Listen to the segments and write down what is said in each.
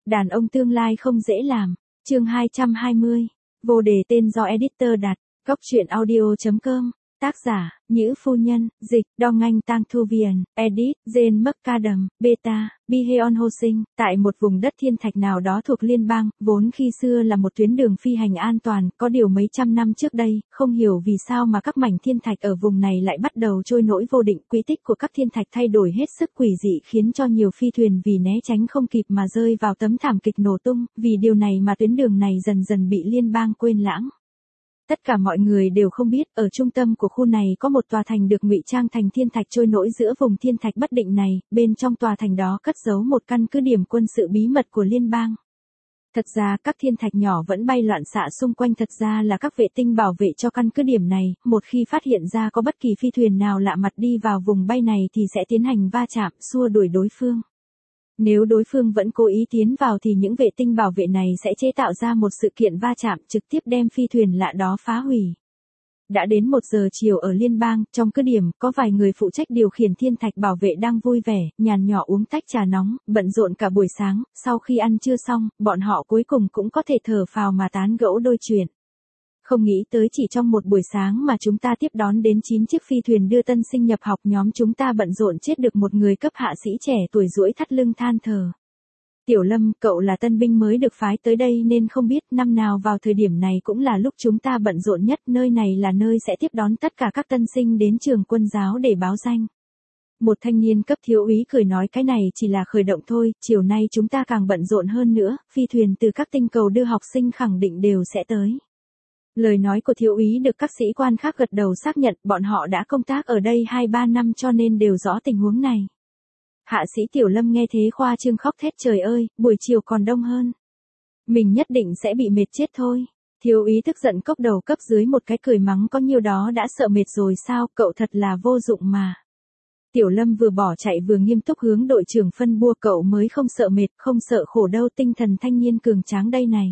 Đàn ông tương lai không dễ làm. Chương 220. Vô đề tên do editor đặt. Góc truyện audio.com. Tác giả, Nhữ Phu Nhân, dịch, Dong Anh Tang Thu Viền, edit, Jane McAdam, beta, Biheon Ho Sinh, tại một vùng đất thiên thạch nào đó thuộc liên bang, vốn khi xưa là một tuyến đường phi hành an toàn, có điều mấy trăm năm trước đây, không hiểu vì sao mà các mảnh thiên thạch ở vùng này lại bắt đầu trôi nổi vô định, quỹ tích của các thiên thạch thay đổi hết sức quỷ dị khiến cho nhiều phi thuyền vì né tránh không kịp mà rơi vào tấm thảm kịch nổ tung, vì điều này mà tuyến đường này dần dần bị liên bang quên lãng. Tất cả mọi người đều không biết, ở trung tâm của khu này có một tòa thành được ngụy trang thành thiên thạch trôi nổi giữa vùng thiên thạch bất định này, bên trong tòa thành đó cất giấu một căn cứ điểm quân sự bí mật của liên bang. Thật ra các thiên thạch nhỏ vẫn bay loạn xạ xung quanh, thật ra là các vệ tinh bảo vệ cho căn cứ điểm này, một khi phát hiện ra có bất kỳ phi thuyền nào lạ mặt đi vào vùng bay này thì sẽ tiến hành va chạm, xua đuổi đối phương. Nếu đối phương vẫn cố ý tiến vào thì những vệ tinh bảo vệ này sẽ chế tạo ra một sự kiện va chạm trực tiếp đem phi thuyền lạ đó phá hủy. Đã đến 1 giờ chiều ở liên bang, trong cứ điểm, có vài người phụ trách điều khiển thiên thạch bảo vệ đang vui vẻ, nhàn nhỏ uống tách trà nóng, bận rộn cả buổi sáng, sau khi ăn trưa xong, bọn họ cuối cùng cũng có thể thở phào mà tán gẫu đôi chuyện. Không nghĩ tới chỉ trong một buổi sáng mà chúng ta tiếp đón đến 9 chiếc phi thuyền đưa tân sinh nhập học, nhóm chúng ta bận rộn chết được một người cấp hạ sĩ trẻ tuổi duỗi thắt lưng than thở. Tiểu Lâm, cậu là tân binh mới được phái tới đây nên không biết, năm nào vào thời điểm này cũng là lúc chúng ta bận rộn nhất, nơi này là nơi sẽ tiếp đón tất cả các tân sinh đến trường quân giáo để báo danh. Một thanh niên cấp thiếu úy cười nói, cái này chỉ là khởi động thôi, chiều nay chúng ta càng bận rộn hơn nữa, phi thuyền từ các tinh cầu đưa học sinh khẳng định đều sẽ tới. Lời nói của thiếu úy được các sĩ quan khác gật đầu xác nhận, bọn họ đã công tác ở đây 2-3 năm cho nên đều rõ tình huống này. Hạ sĩ Tiểu Lâm nghe thế khoa trương khóc thét, trời ơi, buổi chiều còn đông hơn. Mình nhất định sẽ bị mệt chết thôi. Thiếu úy tức giận cốc đầu cấp dưới một cái cười mắng, có nhiêu đó đã sợ mệt rồi sao, cậu thật là vô dụng mà. Tiểu Lâm vừa bỏ chạy vừa nghiêm túc hướng đội trưởng phân bua, cậu mới không sợ mệt, không sợ khổ đâu, tinh thần thanh niên cường tráng đây này.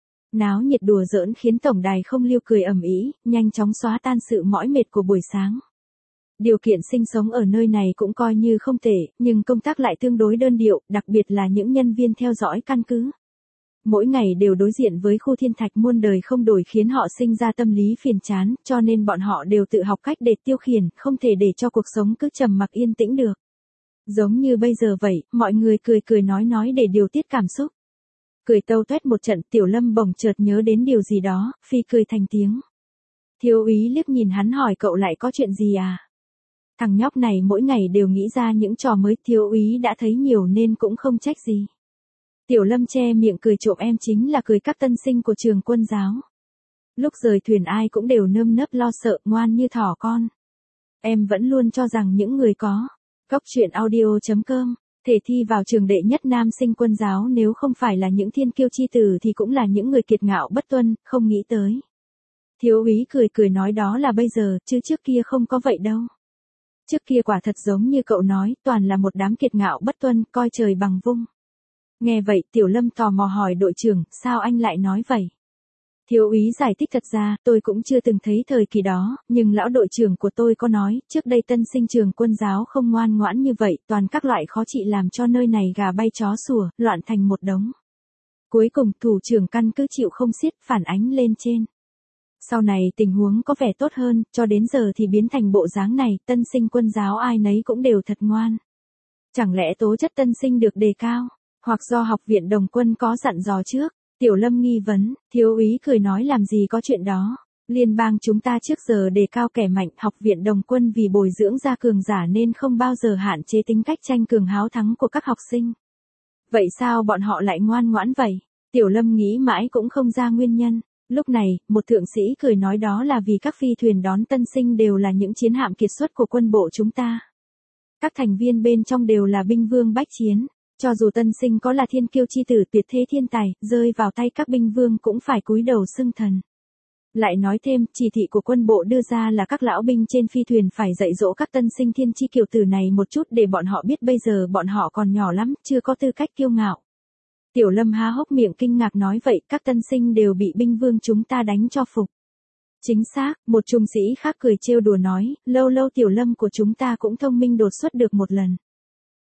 Náo nhiệt đùa giỡn khiến tổng đài không lưu cười ầm ĩ, nhanh chóng xóa tan sự mỏi mệt của buổi sáng. Điều kiện sinh sống ở nơi này cũng coi như không tệ, nhưng công tác lại tương đối đơn điệu, đặc biệt là những nhân viên theo dõi căn cứ. Mỗi ngày đều đối diện với khu thiên thạch muôn đời không đổi khiến họ sinh ra tâm lý phiền chán, cho nên bọn họ đều tự học cách để tiêu khiển, không thể để cho cuộc sống cứ trầm mặc yên tĩnh được. Giống như bây giờ vậy, mọi người cười cười nói để điều tiết cảm xúc. Cười tâu tuét một trận, Tiểu Lâm bỗng chợt nhớ đến điều gì đó, phi cười thành tiếng. Thiếu úy liếc nhìn hắn hỏi, cậu lại có chuyện gì à? Thằng nhóc này mỗi ngày đều nghĩ ra những trò mới, thiếu úy đã thấy nhiều nên cũng không trách gì. Tiểu Lâm che miệng cười trộm, em chính là cười các tân sinh của trường quân giáo. Lúc rời thuyền ai cũng đều nơm nớp lo sợ, ngoan như thỏ con. Em vẫn luôn cho rằng những người có góc truyện audio.com thể thi vào trường đệ nhất nam sinh quân giáo nếu không phải là những thiên kiêu chi tử thì cũng là những người kiệt ngạo bất tuân, không nghĩ tới. Thiếu úy cười nói, đó là bây giờ, chứ trước kia không có vậy đâu. Trước kia quả thật giống như cậu nói, toàn là một đám kiệt ngạo bất tuân, coi trời bằng vung. Nghe vậy, Tiểu Lâm tò mò hỏi đội trưởng, sao anh lại nói vậy? Thiếu úy giải thích, thật ra, tôi cũng chưa từng thấy thời kỳ đó, nhưng lão đội trưởng của tôi có nói, trước đây tân sinh trường quân giáo không ngoan ngoãn như vậy, toàn các loại khó trị làm cho nơi này gà bay chó sủa, loạn thành một đống. Cuối cùng, thủ trưởng căn cứ chịu không xiết, phản ánh lên trên. Sau này tình huống có vẻ tốt hơn, cho đến giờ thì biến thành bộ dáng này, tân sinh quân giáo ai nấy cũng đều thật ngoan. Chẳng lẽ tố chất tân sinh được đề cao, hoặc do học viện đồng quân có dặn dò trước? Tiểu Lâm nghi vấn, thiếu úy cười nói, làm gì có chuyện đó. Liên bang chúng ta trước giờ đề cao kẻ mạnh, học viện đồng quân vì bồi dưỡng ra cường giả nên không bao giờ hạn chế tính cách tranh cường háo thắng của các học sinh. Vậy sao bọn họ lại ngoan ngoãn vậy? Tiểu Lâm nghĩ mãi cũng không ra nguyên nhân. Lúc này, một thượng sĩ cười nói, đó là vì các phi thuyền đón tân sinh đều là những chiến hạm kiệt xuất của quân bộ chúng ta. Các thành viên bên trong đều là binh vương bách chiến. Cho dù tân sinh có là thiên kiêu chi tử tuyệt thế thiên tài, rơi vào tay các binh vương cũng phải cúi đầu xưng thần. Lại nói thêm, chỉ thị của quân bộ đưa ra là các lão binh trên phi thuyền phải dạy dỗ các tân sinh thiên chi kiều tử này một chút để bọn họ biết bây giờ bọn họ còn nhỏ lắm, chưa có tư cách kiêu ngạo. Tiểu Lâm há hốc miệng kinh ngạc nói, vậy các tân sinh đều bị binh vương chúng ta đánh cho phục. Chính xác, một trung sĩ khác cười trêu đùa nói, lâu lâu Tiểu Lâm của chúng ta cũng thông minh đột xuất được một lần.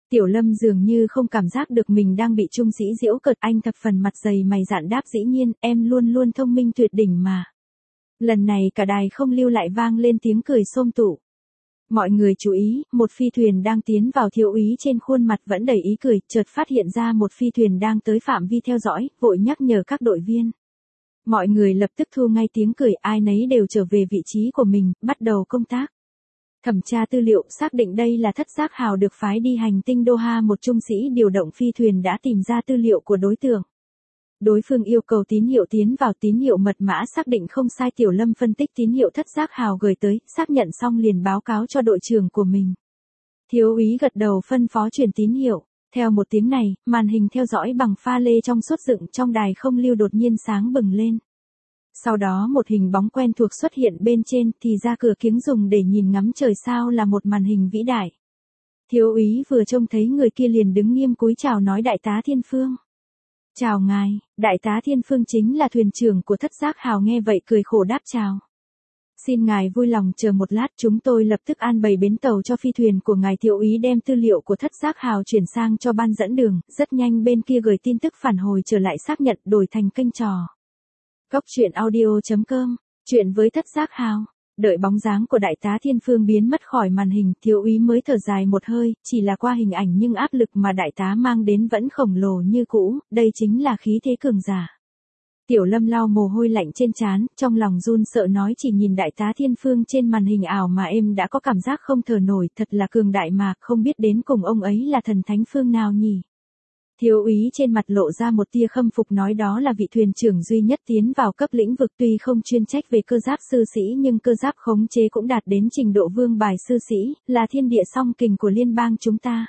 Tiểu Lâm dường như không cảm giác được mình đang bị Trung Dĩ giễu cợt, anh thập phần mặt dày mày dạn đáp dĩ nhiên, em luôn luôn thông minh tuyệt đỉnh mà. Lần này cả đài không lưu lại vang lên tiếng cười xôm tụ. Mọi người chú ý, một phi thuyền đang tiến vào, thiếu úy trên khuôn mặt vẫn đầy ý cười, chợt phát hiện ra một phi thuyền đang tới phạm vi theo dõi, vội nhắc nhở các đội viên. Mọi người lập tức thu ngay tiếng cười, ai nấy đều trở về vị trí của mình, bắt đầu công tác. Thẩm tra tư liệu, xác định đây là Thất Giác Hào được phái đi hành tinh Doha, một trung sĩ điều động phi thuyền đã tìm ra tư liệu của đối tượng. Đối phương yêu cầu tín hiệu tiến vào, tín hiệu mật mã xác định không sai, Tiểu Lâm phân tích tín hiệu Thất Giác Hào gửi tới, xác nhận xong liền báo cáo cho đội trưởng của mình. Thiếu úy gật đầu phân phó truyền tín hiệu. Theo một tiếng này, màn hình theo dõi bằng pha lê trong suốt dựng trong đài không lưu đột nhiên sáng bừng lên. Sau đó một hình bóng quen thuộc xuất hiện bên trên, thì ra cửa kiếng dùng để nhìn ngắm trời sao là một màn hình vĩ đại. Thiếu úy vừa trông thấy người kia liền đứng nghiêm cúi chào nói Đại tá Thiên Phương. Chào ngài, Đại tá Thiên Phương chính là thuyền trưởng của Thất Giác Hào, nghe vậy cười khổ đáp chào. Xin ngài vui lòng chờ một lát, chúng tôi lập tức an bày bến tàu cho phi thuyền của ngài. Thiếu úy đem tư liệu của Thất Giác Hào chuyển sang cho ban dẫn đường, rất nhanh bên kia gửi tin tức phản hồi trở lại xác nhận đổi thành kênh trò. Góc truyện audio.com, chuyện với Thất Giác Hào. Đợi bóng dáng của Đại tá Thiên Phương biến mất khỏi màn hình, thiếu úy mới thở dài một hơi, chỉ là qua hình ảnh nhưng áp lực mà đại tá mang đến vẫn khổng lồ như cũ, đây chính là khí thế cường giả. Tiểu Lâm lau mồ hôi lạnh trên trán, trong lòng run sợ nói chỉ nhìn Đại tá Thiên Phương trên màn hình ảo mà em đã có cảm giác không thở nổi, thật là cường đại mà, không biết đến cùng ông ấy là thần thánh phương nào nhỉ? Thiếu úy trên mặt lộ ra một tia khâm phục nói đó là vị thuyền trưởng duy nhất tiến vào cấp lĩnh vực, tuy không chuyên trách về cơ giáp sư sĩ nhưng cơ giáp khống chế cũng đạt đến trình độ vương bài sư sĩ, là thiên địa song kình của liên bang chúng ta.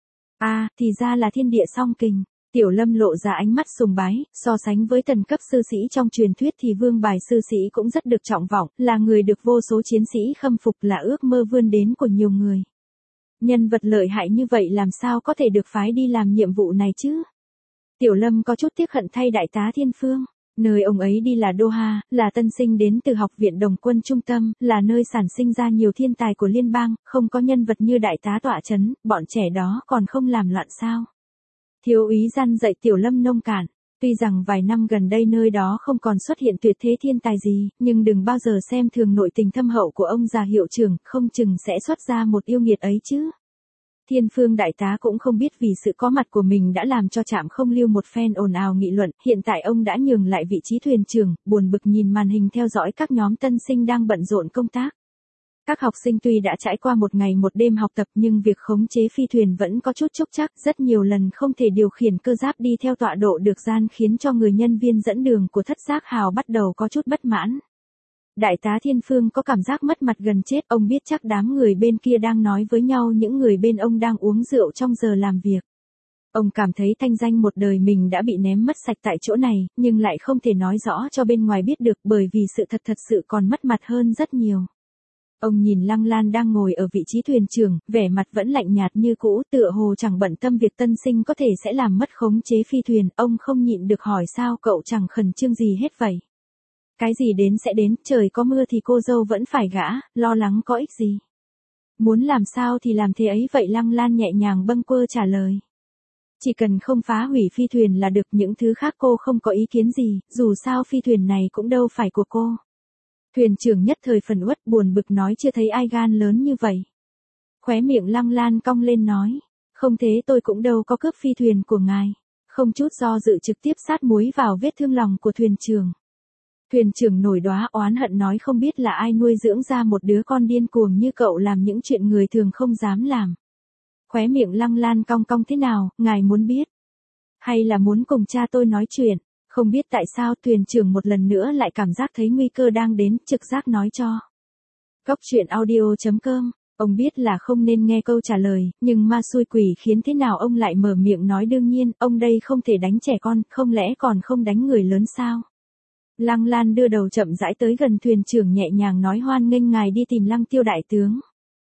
À, thì ra là thiên địa song kình. Tiểu Lâm lộ ra ánh mắt sùng bái, so sánh với tần cấp sư sĩ trong truyền thuyết thì vương bài sư sĩ cũng rất được trọng vọng, là người được vô số chiến sĩ khâm phục, là ước mơ vươn đến của nhiều người. Nhân vật lợi hại như vậy làm sao có thể được phái đi làm nhiệm vụ này chứ? Tiểu Lâm có chút tiếc hận thay Đại tá Thiên Phương. Nơi ông ấy đi là Doha, là tân sinh đến từ học viện Đồng quân trung tâm, là nơi sản sinh ra nhiều thiên tài của liên bang, không có nhân vật như đại tá tọa chấn, bọn trẻ đó còn không làm loạn sao? Thiếu úy răn dạy Tiểu Lâm nông cạn. Tuy rằng vài năm gần đây nơi đó không còn xuất hiện tuyệt thế thiên tài gì, nhưng đừng bao giờ xem thường nội tình thâm hậu của ông già hiệu trưởng, không chừng sẽ xuất ra một yêu nghiệt ấy chứ. Thiên Phương đại tá cũng không biết vì sự có mặt của mình đã làm cho Trạm Không Lưu một phen ồn ào nghị luận, hiện tại ông đã nhường lại vị trí thuyền trưởng, buồn bực nhìn màn hình theo dõi các nhóm tân sinh đang bận rộn công tác. Các học sinh tuy đã trải qua một ngày một đêm học tập nhưng việc khống chế phi thuyền vẫn có chút trúc trắc, rất nhiều lần không thể điều khiển cơ giáp đi theo tọa độ được gian khiến cho người nhân viên dẫn đường của Thất Giác Hào bắt đầu có chút bất mãn. Đại tá Thiên Phương có cảm giác mất mặt gần chết, ông biết chắc đám người bên kia đang nói với nhau những người bên ông đang uống rượu trong giờ làm việc. Ông cảm thấy thanh danh một đời mình đã bị ném mất sạch tại chỗ này, nhưng lại không thể nói rõ cho bên ngoài biết được bởi vì sự thật sự còn mất mặt hơn rất nhiều. Ông nhìn Lăng Lan đang ngồi ở vị trí thuyền trưởng, vẻ mặt vẫn lạnh nhạt như cũ, tựa hồ chẳng bận tâm việc tân sinh có thể sẽ làm mất khống chế phi thuyền, ông không nhịn được hỏi sao cậu chẳng khẩn trương gì hết vậy. Cái gì đến sẽ đến, trời có mưa thì cô dâu vẫn phải gã, lo lắng có ích gì. Muốn làm sao thì làm thế ấy vậy, Lăng Lan nhẹ nhàng bâng quơ trả lời. Chỉ cần không phá hủy phi thuyền là được, những thứ khác cô không có ý kiến gì, dù sao phi thuyền này cũng đâu phải của cô. Thuyền trưởng nhất thời phần uất buồn bực nói chưa thấy ai gan lớn như vậy. Khóe miệng Lăng Lan cong lên nói, không thế tôi cũng đâu có cướp phi thuyền của ngài. Không chút do dự trực tiếp sát muối vào vết thương lòng của thuyền trưởng. Thuyền trưởng nổi đoá oán hận nói không biết là ai nuôi dưỡng ra một đứa con điên cuồng như cậu làm những chuyện người thường không dám làm. Khóe miệng Lăng Lan cong cong thế nào, ngài muốn biết? Hay là muốn cùng cha tôi nói chuyện? Không biết tại sao thuyền trưởng một lần nữa lại cảm giác thấy nguy cơ đang đến, trực giác nói cho. Góc truyện audio.com, ông biết là không nên nghe câu trả lời, nhưng ma xui quỷ khiến thế nào ông lại mở miệng nói đương nhiên, ông đây không thể đánh trẻ con, không lẽ còn không đánh người lớn sao? Lăng Lan đưa đầu chậm rãi tới gần thuyền trưởng nhẹ nhàng nói hoan nghênh ngài đi tìm Lăng Tiêu đại tướng.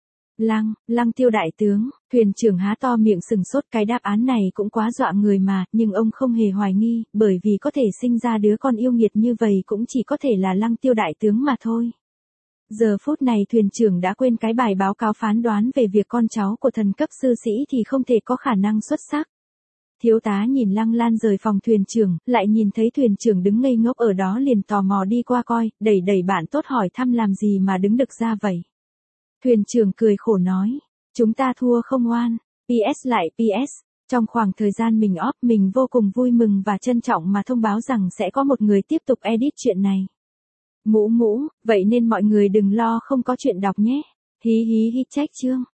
Lăng Tiêu đại tướng, thuyền trưởng há to miệng sừng sốt, cái đáp án này cũng quá dọa người mà, nhưng ông không hề hoài nghi, bởi vì có thể sinh ra đứa con yêu nghiệt như vậy cũng chỉ có thể là Lăng Tiêu đại tướng mà thôi. Giờ phút này thuyền trưởng đã quên cái bài báo cáo phán đoán về việc con cháu của thần cấp sư sĩ thì không thể có khả năng xuất sắc. Thiếu tá nhìn Lăng Lan rời phòng thuyền trưởng, lại nhìn thấy thuyền trưởng đứng ngây ngốc ở đó liền tò mò đi qua coi, đẩy bạn tốt hỏi thăm làm gì mà đứng đực ra vậy. Thuyền trưởng cười khổ nói, chúng ta thua không oan, PS lại PS. Trong khoảng thời gian mình off mình vô cùng vui mừng và trân trọng mà thông báo rằng sẽ có một người tiếp tục edit chuyện này. Vậy nên mọi người đừng lo không có chuyện đọc nhé. Hí hí hí trách chương.